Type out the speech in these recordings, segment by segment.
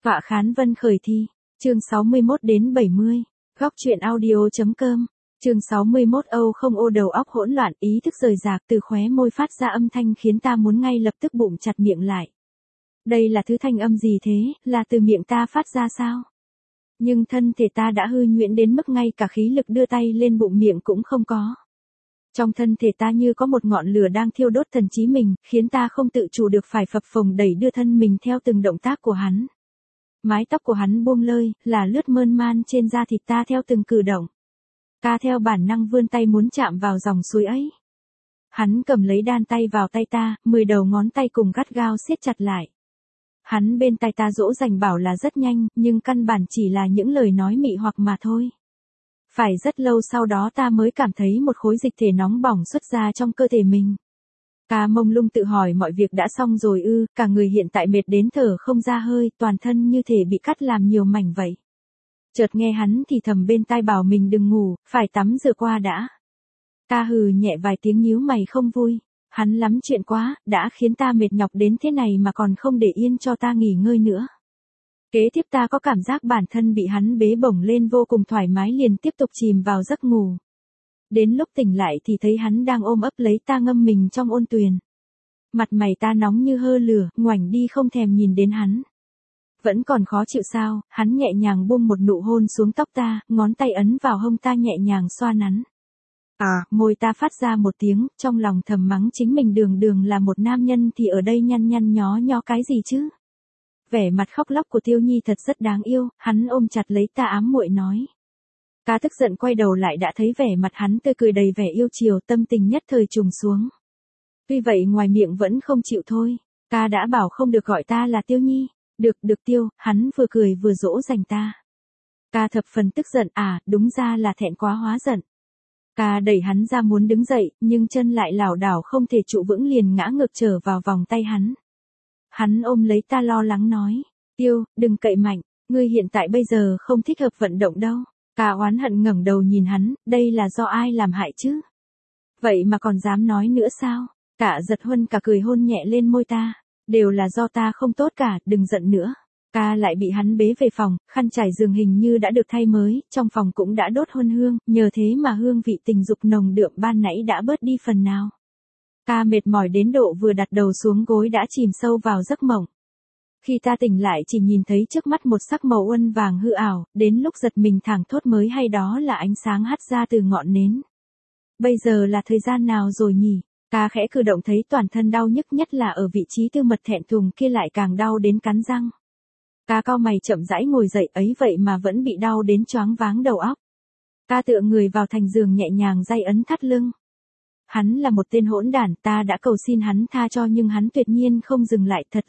Tọa khán vân khởi thi. Chương 61 đến 70. Góc truyện audio.com. Chương 61. Âu không ô, đầu óc hỗn loạn, ý thức rời rạc, từ khóe môi phát ra âm thanh khiến ta muốn ngay lập tức bụng chặt miệng lại. Đây là thứ thanh âm gì thế, là từ miệng ta phát ra sao? Nhưng thân thể ta đã hư nhuyễn đến mức ngay cả khí lực đưa tay lên bụng miệng cũng không có. Trong thân thể ta như có một ngọn lửa đang thiêu đốt thần trí mình, khiến ta không tự chủ được phải phập phồng đẩy đưa thân mình theo từng động tác của hắn. Mái tóc của hắn buông lơi, là lướt mơn man trên da thịt ta theo từng cử động. Ta theo bản năng vươn tay muốn chạm vào dòng suối ấy. Hắn cầm lấy đan tay vào tay ta, 10 đầu ngón tay cùng gắt gao siết chặt lại. Hắn bên tai ta dỗ dành bảo là rất nhanh, nhưng căn bản chỉ là những lời nói mị hoặc mà thôi. Phải rất lâu sau đó ta mới cảm thấy một khối dịch thể nóng bỏng xuất ra trong cơ thể mình. Ta mông lung tự hỏi mọi việc đã xong rồi ư, cả người hiện tại mệt đến thở không ra hơi, toàn thân như thể bị cắt làm nhiều mảnh vậy. Chợt nghe hắn thì thầm bên tai bảo mình đừng ngủ, phải tắm rửa qua đã. Ta hừ nhẹ vài tiếng nhíu mày không vui. Hắn lắm chuyện quá, đã khiến ta mệt nhọc đến thế này mà còn không để yên cho ta nghỉ ngơi nữa. Kế tiếp ta có cảm giác bản thân bị hắn bế bổng lên vô cùng thoải mái, liền tiếp tục chìm vào giấc ngủ. Đến lúc tỉnh lại thì thấy hắn đang ôm ấp lấy ta ngâm mình trong ôn tuyền. Mặt mày ta nóng như hơ lửa, ngoảnh đi không thèm nhìn đến hắn. Vẫn còn khó chịu sao? Hắn nhẹ nhàng buông một nụ hôn xuống tóc ta, ngón tay ấn vào hông ta nhẹ nhàng xoa nắn. Môi ta phát ra một tiếng, trong lòng thầm mắng chính mình đường đường là một nam nhân thì ở đây nhăn nhăn nhó nhó cái gì chứ? Vẻ mặt khóc lóc của Tiêu Nhi thật rất đáng yêu, hắn ôm chặt lấy ta ám muội nói. Ta tức giận quay đầu lại đã thấy vẻ mặt hắn tươi cười đầy vẻ yêu chiều, tâm tình nhất thời trùng xuống. Tuy vậy ngoài miệng vẫn không chịu thôi, ta đã bảo không được gọi ta là Tiêu Nhi. Được Tiêu, hắn vừa cười vừa dỗ dành ta. Ta thập phần tức giận, đúng ra là thẹn quá hóa giận. Ta đẩy hắn ra muốn đứng dậy, nhưng chân lại lảo đảo không thể trụ vững liền ngã ngược trở vào vòng tay hắn. Hắn ôm lấy ta lo lắng nói, Tiêu, đừng cậy mạnh, ngươi hiện tại bây giờ không thích hợp vận động đâu. Ta oán hận ngẩng đầu nhìn hắn, đây là do ai làm hại chứ? Vậy mà còn dám nói nữa sao? Tạ Giật Huân cả cười hôn nhẹ lên môi ta, đều là do ta không tốt cả, đừng giận nữa. Ta lại bị hắn bế về phòng, khăn trải giường hình như đã được thay mới, trong phòng cũng đã đốt hôn hương, nhờ thế mà hương vị tình dục nồng đượm ban nãy đã bớt đi phần nào. Ta mệt mỏi đến độ vừa đặt đầu xuống gối đã chìm sâu vào giấc mộng. Khi ta tỉnh lại chỉ nhìn thấy trước mắt một sắc màu uân vàng hư ảo, đến lúc giật mình thảng thốt mới hay đó là ánh sáng hắt ra từ ngọn nến. Bây giờ là thời gian nào rồi nhỉ? Ta khẽ cử động thấy toàn thân đau nhức, nhất là ở vị trí tư mật thẹn thùng kia lại càng đau đến cắn răng. Ta cau mày chậm rãi ngồi dậy, ấy vậy mà vẫn bị đau đến choáng váng đầu óc. Ta tựa người vào thành giường nhẹ nhàng day ấn thắt lưng. Hắn là một tên hỗn đản, ta đã cầu xin hắn tha cho nhưng hắn tuyệt nhiên không dừng lại, thật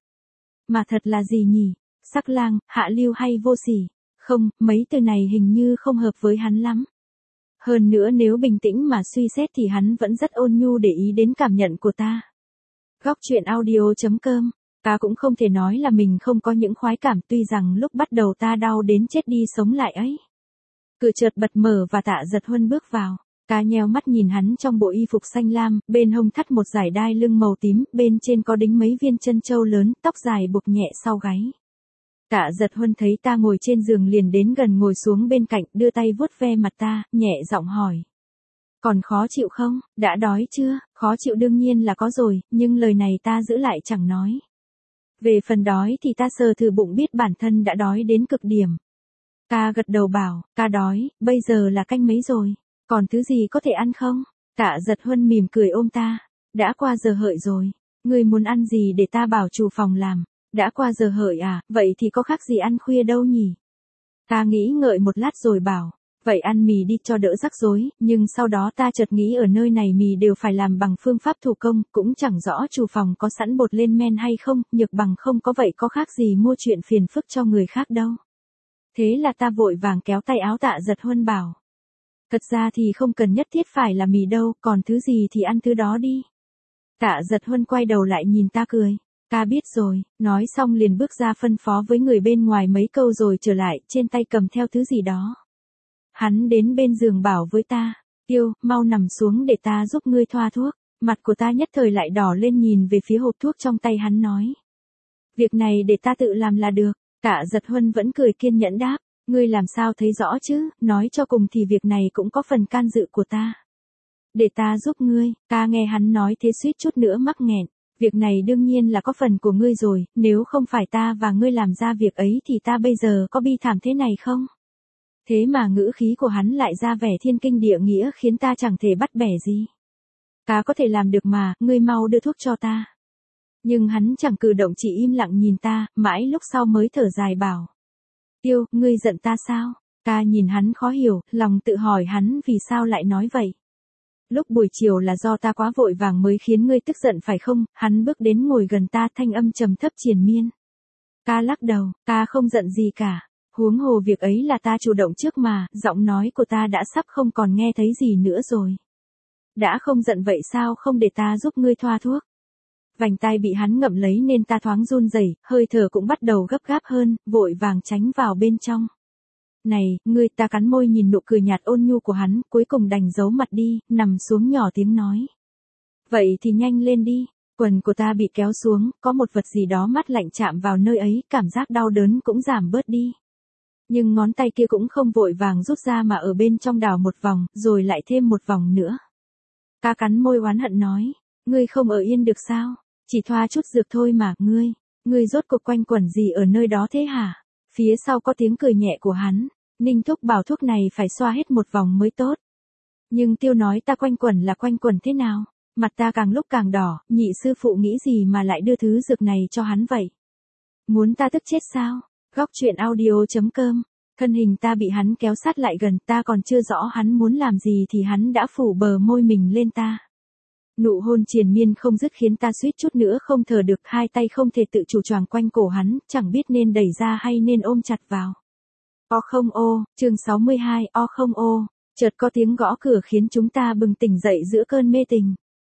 là gì nhỉ? Sắc lang, hạ lưu hay vô sỉ? Không, mấy từ này hình như không hợp với hắn lắm. Hơn nữa nếu bình tĩnh mà suy xét thì hắn vẫn rất ôn nhu để ý đến cảm nhận của ta. Góc truyện audio.com. Ta cũng không thể nói là mình không có những khoái cảm, tuy rằng lúc bắt đầu ta đau đến chết đi sống lại ấy. Cửa chợt bật mở và Tạ Giật Huân bước vào. Ta nheo mắt nhìn hắn trong bộ y phục xanh lam, bên hông thắt một dải đai lưng màu tím, bên trên có đính mấy viên chân châu lớn, tóc dài buộc nhẹ sau gáy. Tạ Giật Huân thấy ta ngồi trên giường liền đến gần ngồi xuống bên cạnh, đưa tay vuốt ve mặt ta, nhẹ giọng hỏi. Còn khó chịu không, đã đói chưa? Khó chịu đương nhiên là có rồi, nhưng lời này ta giữ lại chẳng nói. Về phần đói thì ta sờ thử bụng biết bản thân đã đói đến cực điểm. Ta gật đầu bảo, ta đói, bây giờ là canh mấy rồi, còn thứ gì có thể ăn không? Tạ Giật Huân mỉm cười ôm ta, đã qua giờ hợi rồi, ngươi muốn ăn gì để ta bảo chủ phòng làm? Đã qua giờ hợi à, vậy thì có khác gì ăn khuya đâu nhỉ? Ta nghĩ ngợi một lát rồi bảo, vậy ăn mì đi cho đỡ rắc rối, nhưng sau đó ta chợt nghĩ ở nơi này mì đều phải làm bằng phương pháp thủ công, cũng chẳng rõ chủ phòng có sẵn bột lên men hay không, nhược bằng không có vậy có khác gì mua chuyện phiền phức cho người khác đâu. Thế là ta vội vàng kéo tay áo Tạ Giật Huân bảo. Thật ra thì không cần nhất thiết phải là mì đâu, còn thứ gì thì ăn thứ đó đi. Tạ Giật Huân quay đầu lại nhìn ta cười. Ta biết rồi, nói xong liền bước ra phân phó với người bên ngoài mấy câu rồi trở lại, trên tay cầm theo thứ gì đó. Hắn đến bên giường bảo với ta, Tiêu, mau nằm xuống để ta giúp ngươi thoa thuốc. Mặt của ta nhất thời lại đỏ lên nhìn về phía hộp thuốc trong tay hắn nói. Việc này để ta tự làm là được. Tạ Giật Huân vẫn cười kiên nhẫn đáp, ngươi làm sao thấy rõ chứ, nói cho cùng thì việc này cũng có phần can dự của ta. Để ta giúp ngươi, ta nghe hắn nói thế suýt chút nữa mắc nghẹn. Việc này đương nhiên là có phần của ngươi rồi, nếu không phải ta và ngươi làm ra việc ấy thì ta bây giờ có bi thảm thế này không? Thế mà ngữ khí của hắn lại ra vẻ thiên kinh địa nghĩa khiến ta chẳng thể bắt bẻ gì. Ta có thể làm được mà, ngươi mau đưa thuốc cho ta. Nhưng hắn chẳng cử động, chỉ im lặng nhìn ta, mãi lúc sau mới thở dài bảo. Tiêu, ngươi giận ta sao? Ta nhìn hắn khó hiểu, lòng tự hỏi hắn vì sao lại nói vậy. Lúc buổi chiều là do ta quá vội vàng mới khiến ngươi tức giận phải không? Hắn bước đến ngồi gần ta, thanh âm trầm thấp triền miên. Ta lắc đầu, ta không giận gì cả. Huống hồ việc ấy là ta chủ động trước mà, giọng nói của ta đã sắp không còn nghe thấy gì nữa rồi. Đã không giận vậy sao không để ta giúp ngươi thoa thuốc? Vành tai bị hắn ngậm lấy nên ta thoáng run rẩy, hơi thở cũng bắt đầu gấp gáp hơn, vội vàng tránh vào bên trong. Này, ngươi, ta cắn môi nhìn nụ cười nhạt ôn nhu của hắn, cuối cùng đành giấu mặt đi, nằm xuống nhỏ tiếng nói. Vậy thì nhanh lên đi, quần của ta bị kéo xuống, có một vật gì đó mát lạnh chạm vào nơi ấy, cảm giác đau đớn cũng giảm bớt đi. Nhưng ngón tay kia cũng không vội vàng rút ra mà ở bên trong đảo một vòng, rồi lại thêm một vòng nữa. Ta cắn môi oán hận nói, ngươi không ở yên được sao, chỉ thoa chút dược thôi mà, ngươi rốt cuộc quanh quẩn gì ở nơi đó thế hả? Phía sau có tiếng cười nhẹ của hắn. Ninh Thúc bảo thuốc này phải xoa hết một vòng mới tốt. Nhưng Tiêu nói ta quanh quẩn là quanh quẩn thế nào? Mặt ta càng lúc càng đỏ, nhị sư phụ nghĩ gì mà lại đưa thứ dược này cho hắn vậy? Muốn ta tức chết sao? Góc truyện audio.com. Thân hình ta bị hắn kéo sát lại gần, ta còn chưa rõ hắn muốn làm gì thì hắn đã phủ bờ môi mình lên ta. Nụ hôn triền miên không dứt khiến ta suýt chút nữa không thở được, hai tay không thể tự chủ choàng quanh cổ hắn, chẳng biết nên đẩy ra hay nên ôm chặt vào. O không ô, chương 62, o không ô, chợt có tiếng gõ cửa khiến chúng ta bừng tỉnh dậy giữa cơn mê tình.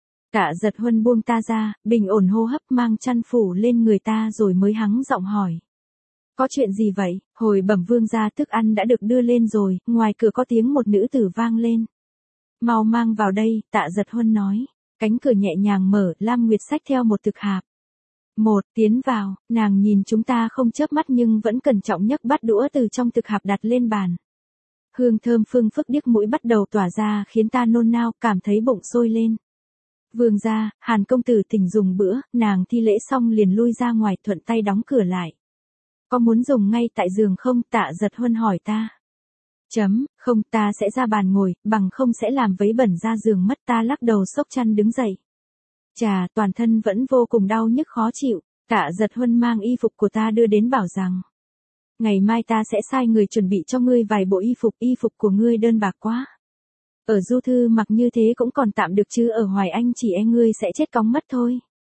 Tạ Giật Huân buông ta ra, bình ổn hô hấp mang chăn phủ lên người ta rồi mới hắng giọng hỏi. Có chuyện gì vậy? Hồi bẩm vương gia, thức ăn đã được đưa lên rồi, ngoài cửa có tiếng một nữ tử vang lên. Mau mang vào đây, Tạ Giật Huân nói. Cánh cửa nhẹ nhàng mở, Lam Nguyệt xách theo một thực hạp. Tiến vào, nàng nhìn chúng ta không chớp mắt nhưng vẫn cẩn trọng nhấc bát đũa từ trong thực hạp đặt lên bàn. Hương thơm phương phức điếc mũi bắt đầu tỏa ra khiến ta nôn nao, cảm thấy bụng sôi lên. Vương gia, Hàn công tử thỉnh dùng bữa, nàng thi lễ xong liền lui ra ngoài, thuận tay đóng cửa lại. Có muốn dùng ngay tại giường không? Tạ Giật Huân hỏi ta. Không, ta sẽ ra bàn ngồi, bằng không sẽ làm vấy bẩn ra giường mất. Ta lắc đầu xốc chăn đứng dậy. Chà, toàn thân vẫn vô cùng đau nhức khó chịu. Tạ Giật Huân mang y phục của ta đưa đến bảo rằng. Ngày mai ta sẽ sai người chuẩn bị cho ngươi vài bộ y phục của ngươi đơn bạc quá. Ở Du Thư mặc như thế cũng còn tạm được chứ ở Hoài Anh chỉ e ngươi sẽ chết cóng mất thôi.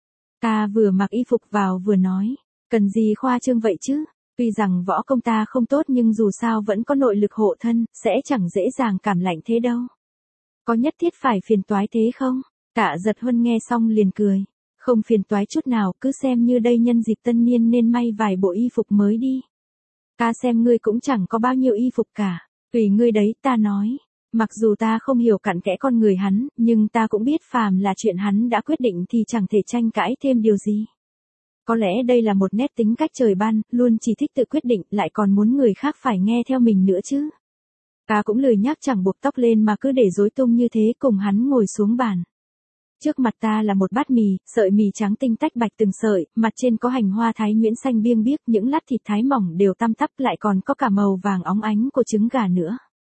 Ta vừa mặc y phục vào vừa nói, cần gì khoa trương vậy chứ? Tuy rằng võ công ta không tốt nhưng dù sao vẫn có nội lực hộ thân, sẽ chẳng dễ dàng cảm lạnh thế đâu. Có nhất thiết phải phiền toái thế không? Tạ Giật Huân nghe xong liền cười. Không phiền toái chút nào, cứ xem như đây nhân dịp tân niên nên may vài bộ y phục mới đi. Ta xem ngươi cũng chẳng có bao nhiêu y phục cả. Tùy ngươi đấy, ta nói. Mặc dù ta không hiểu cặn kẽ con người hắn, nhưng ta cũng biết phàm là chuyện hắn đã quyết định thì chẳng thể tranh cãi thêm điều gì. Có lẽ đây là một nét tính cách trời ban, luôn chỉ thích tự quyết định, lại còn muốn người khác phải nghe theo mình nữa chứ. Ta cũng lười nhác chẳng buộc tóc lên mà cứ để rối tung như thế, cùng hắn ngồi xuống bàn. Trước mặt ta là một bát mì, sợi mì trắng tinh tách bạch từng sợi, mặt trên có hành hoa thái nhuyễn xanh biêng biếc, những lát thịt thái mỏng đều tăm tắp, lại còn có cả màu vàng óng ánh của trứng gà nữa.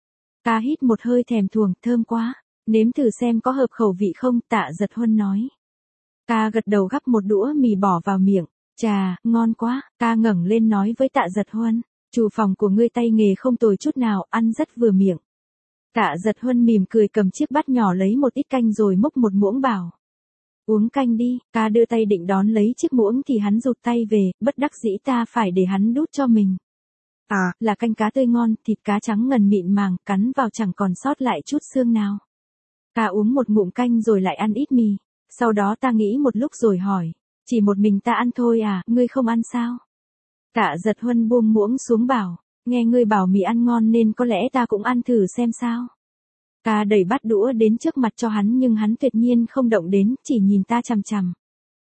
Ta hít một hơi thèm thuồng, thơm quá. Nếm thử xem có hợp khẩu vị không? Tạ Giật Huân nói. Ta gật đầu gắp một đũa mì bỏ vào miệng. Chà, ngon quá. Ta ngẩng lên nói với Tạ Giật Huân. Chủ phòng của ngươi tay nghề không tồi chút nào, ăn rất vừa miệng. Tạ Giật Huân mỉm cười cầm chiếc bát nhỏ lấy một ít canh rồi múc một muỗng bảo. Uống canh đi. Ta đưa tay định đón lấy chiếc muỗng thì hắn rụt tay về, bất đắc dĩ ta phải để hắn đút cho mình. Là canh cá tươi ngon, thịt cá trắng ngần mịn màng, cắn vào chẳng còn sót lại chút xương nào. Ta uống một ngụm canh rồi lại ăn ít mì. Sau đó ta nghĩ một lúc rồi hỏi. Chỉ một mình ta ăn thôi à, ngươi không ăn sao? Tạ Giật Huân buông muỗng xuống bảo. Nghe ngươi bảo mì ăn ngon nên có lẽ ta cũng ăn thử xem sao. Ta đẩy bát đũa đến trước mặt cho hắn nhưng hắn tuyệt nhiên không động đến, chỉ nhìn ta chằm chằm.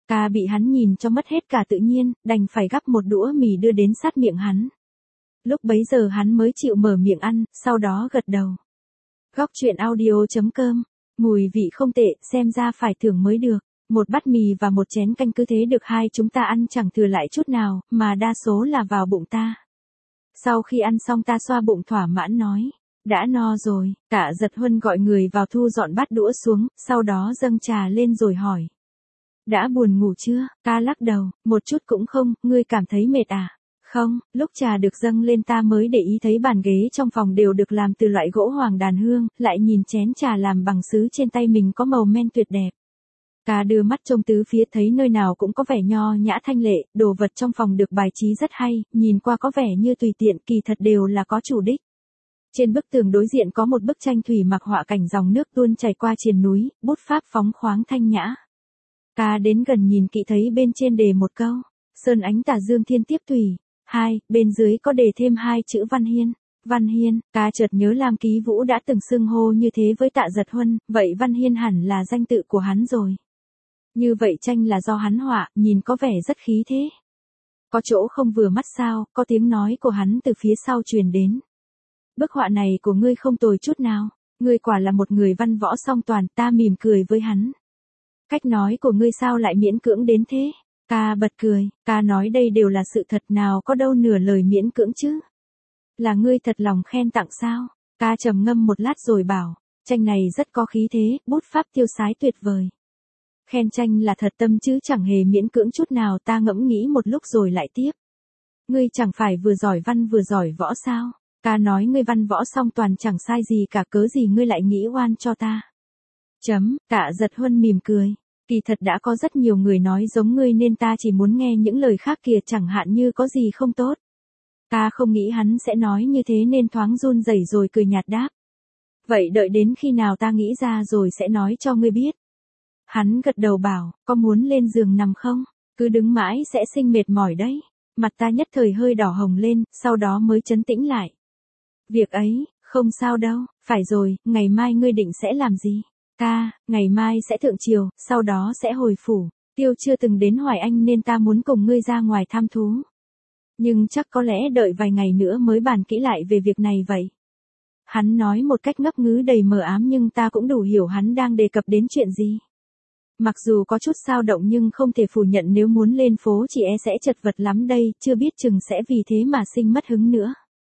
Ca bị hắn nhìn cho mất hết cả tự nhiên, đành phải gắp một đũa mì đưa đến sát miệng hắn. Lúc bấy giờ hắn mới chịu mở miệng ăn, sau đó gật đầu. Góc truyện audio.com, mùi vị không tệ, xem ra phải thưởng mới được. Một bát mì và một chén canh cứ thế được hai chúng ta ăn chẳng thừa lại chút nào, mà đa số là vào bụng ta. Sau khi ăn xong ta xoa bụng thỏa mãn nói, đã no rồi. Tạ Giật Huân gọi người vào thu dọn bát đũa xuống, sau đó dâng trà lên rồi hỏi. Đã buồn ngủ chưa? Ca lắc đầu, một chút cũng không, ngươi cảm thấy mệt à? Không, lúc trà được dâng lên ta mới để ý thấy bàn ghế trong phòng đều được làm từ loại gỗ hoàng đàn hương, lại nhìn chén trà làm bằng sứ trên tay mình có màu men tuyệt đẹp. Ca đưa mắt trông tứ phía thấy nơi nào cũng có vẻ nho nhã thanh lệ, đồ vật trong phòng được bài trí rất hay, nhìn qua có vẻ như tùy tiện, kỳ thật đều là có chủ đích. Trên bức tường đối diện có một bức tranh thủy mặc họa cảnh dòng nước tuôn chảy qua triền núi, bút pháp phóng khoáng thanh nhã. Ca đến gần nhìn kỹ thấy bên trên đề một câu, sơn ánh tà dương thiên tiếp thủy. Bên dưới có đề thêm hai chữ Văn Hiên. Văn Hiên, ca chợt nhớ Lam Ký Vũ đã từng xưng hô như thế với Tạ Giật Huân, vậy Văn Hiên hẳn là danh tự của hắn rồi. Như vậy tranh là do hắn họa, nhìn có vẻ rất khí thế. Có chỗ không vừa mắt sao, có tiếng nói của hắn từ phía sau truyền đến. Bức họa này của ngươi không tồi chút nào, ngươi quả là một người văn võ song toàn, ta mỉm cười với hắn. Cách nói của ngươi sao lại miễn cưỡng đến thế? Ca bật cười, ca nói đây đều là sự thật nào có đâu nửa lời miễn cưỡng chứ. Là ngươi thật lòng khen tặng sao? Ca trầm ngâm một lát rồi bảo, tranh này rất có khí thế, bút pháp tiêu sái tuyệt vời. Khen tranh là thật tâm chứ chẳng hề miễn cưỡng chút nào, ta ngẫm nghĩ một lúc rồi lại tiếp. Ngươi chẳng phải vừa giỏi văn vừa giỏi võ sao? Ca nói ngươi văn võ song toàn chẳng sai gì cả, cớ gì ngươi lại nghĩ oan cho ta. Tạ Giật Huân mỉm cười. Kỳ thật đã có rất nhiều người nói giống ngươi nên ta chỉ muốn nghe những lời khác kìa, chẳng hạn như có gì không tốt. Ta không nghĩ hắn sẽ nói như thế nên thoáng run rẩy rồi cười nhạt đáp. Vậy đợi đến khi nào ta nghĩ ra rồi sẽ nói cho ngươi biết. Hắn gật đầu bảo, có muốn lên giường nằm không? Cứ đứng mãi sẽ sinh mệt mỏi đấy. Mặt ta nhất thời hơi đỏ hồng lên, sau đó mới trấn tĩnh lại. Việc ấy, không sao đâu, phải rồi, ngày mai ngươi định sẽ làm gì? Ca, ngày mai sẽ thượng triều, sau đó sẽ hồi phủ. Tiêu chưa từng đến Hoài Anh nên ta muốn cùng ngươi ra ngoài thăm thú. Nhưng chắc có lẽ đợi vài ngày nữa mới bàn kỹ lại về việc này vậy. Hắn nói một cách ngấp nghé đầy mờ ám nhưng ta cũng đủ hiểu hắn đang đề cập đến chuyện gì. Mặc dù có chút dao động nhưng không thể phủ nhận nếu muốn lên phố chị sẽ chật vật lắm đây, chưa biết chừng sẽ vì thế mà sinh mất hứng nữa.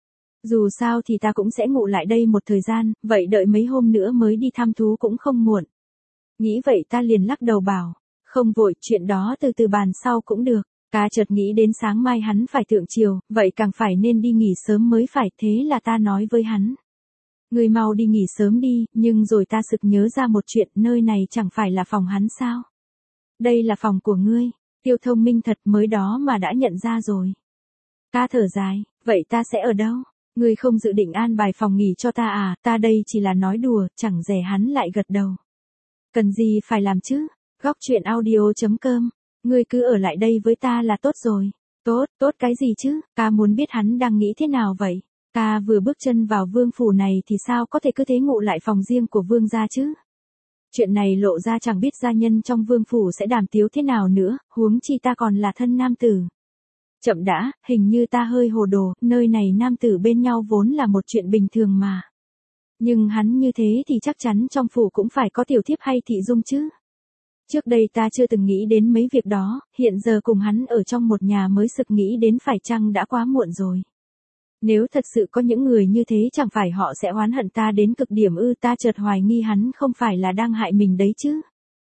Dù sao thì ta cũng sẽ ngủ lại đây một thời gian, vậy đợi mấy hôm nữa mới đi thăm thú cũng không muộn. Nghĩ vậy ta liền lắc đầu bảo, không vội, chuyện đó từ từ bàn sau cũng được. Ca chợt nghĩ đến sáng mai hắn phải thượng triều, vậy càng phải nên đi nghỉ sớm mới phải, thế là ta nói với hắn. Ngươi mau đi nghỉ sớm đi, nhưng rồi ta sực nhớ ra một chuyện, nơi này chẳng phải là phòng hắn sao? Đây là phòng của ngươi, Tiêu thông minh thật, mới đó mà đã nhận ra rồi. Ca thở dài, vậy ta sẽ ở đâu? Ngươi không dự định an bài phòng nghỉ cho ta à? Ta đây chỉ là nói đùa, chẳng dè hắn lại gật đầu. Cần gì phải làm chứ? Góc truyện audio.com, ngươi cứ ở lại đây với ta là tốt rồi. Tốt cái gì chứ? Ca muốn biết hắn đang nghĩ thế nào vậy? Ta vừa bước chân vào vương phủ này thì sao có thể cứ thế ngụ lại phòng riêng của vương gia chứ? Chuyện này lộ ra chẳng biết gia nhân trong vương phủ sẽ đàm tiếu thế nào nữa, huống chi ta còn là thân nam tử. Chậm đã, hình như ta hơi hồ đồ, nơi này nam tử bên nhau vốn là một chuyện bình thường mà. Nhưng hắn như thế thì chắc chắn trong phủ cũng phải có tiểu thiếp hay thị dung chứ. Trước đây ta chưa từng nghĩ đến mấy việc đó, hiện giờ cùng hắn ở trong một nhà mới sực nghĩ đến phải chăng đã quá muộn rồi. Nếu thật sự có những người như thế chẳng phải họ sẽ oán hận ta đến cực điểm ư? Ta chợt hoài nghi hắn không phải là đang hại mình đấy chứ.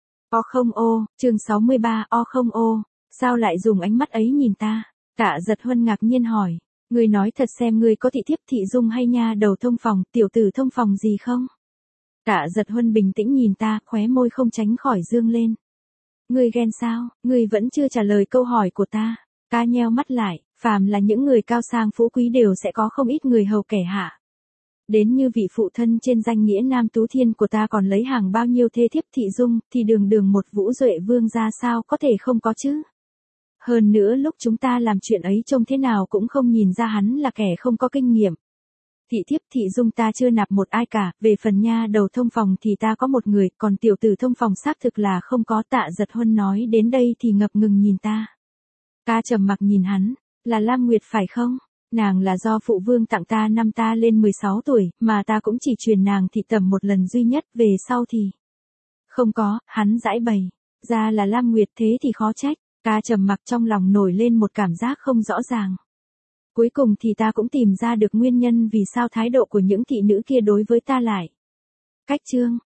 Chương 63, sao lại dùng ánh mắt ấy nhìn ta? Tạ Giật Huân ngạc nhiên hỏi, ngươi nói thật xem ngươi có thị thiếp thị dung hay nha đầu thông phòng, tiểu tử thông phòng gì không? Tạ Giật Huân bình tĩnh nhìn ta, khóe môi không tránh khỏi dương lên. Ngươi ghen sao? Ngươi vẫn chưa trả lời câu hỏi của ta. Ca nheo mắt lại, phàm là những người cao sang phú quý đều sẽ có không ít người hầu kẻ hạ. Đến như vị phụ thân trên danh nghĩa Nam Tú Thiên của ta còn lấy hàng bao nhiêu thê thiếp thị dung, thì đường một Vũ Duệ vương ra sao có thể không có chứ? Hơn nữa lúc chúng ta làm chuyện ấy trông thế nào cũng không nhìn ra hắn là kẻ không có kinh nghiệm. Thị thiếp thị dung ta chưa nạp một ai cả, về phần nha đầu thông phòng thì ta có một người, còn tiểu tử thông phòng xác thực là không có. Tạ Giật Huân nói đến đây thì ngập ngừng nhìn ta. Ta trầm mặc nhìn hắn, là Lam Nguyệt phải không? Nàng là do phụ vương tặng ta năm ta lên 16 tuổi, mà ta cũng chỉ truyền nàng thị tẩm một lần duy nhất, về sau thì... Không có, hắn giãi bày. Ra là Lam Nguyệt, thế thì khó trách. Ta trầm mặc, trong lòng nổi lên một cảm giác không rõ ràng. Cuối cùng thì ta cũng tìm ra được nguyên nhân vì sao thái độ của những thị nữ kia đối với ta lại cách trương.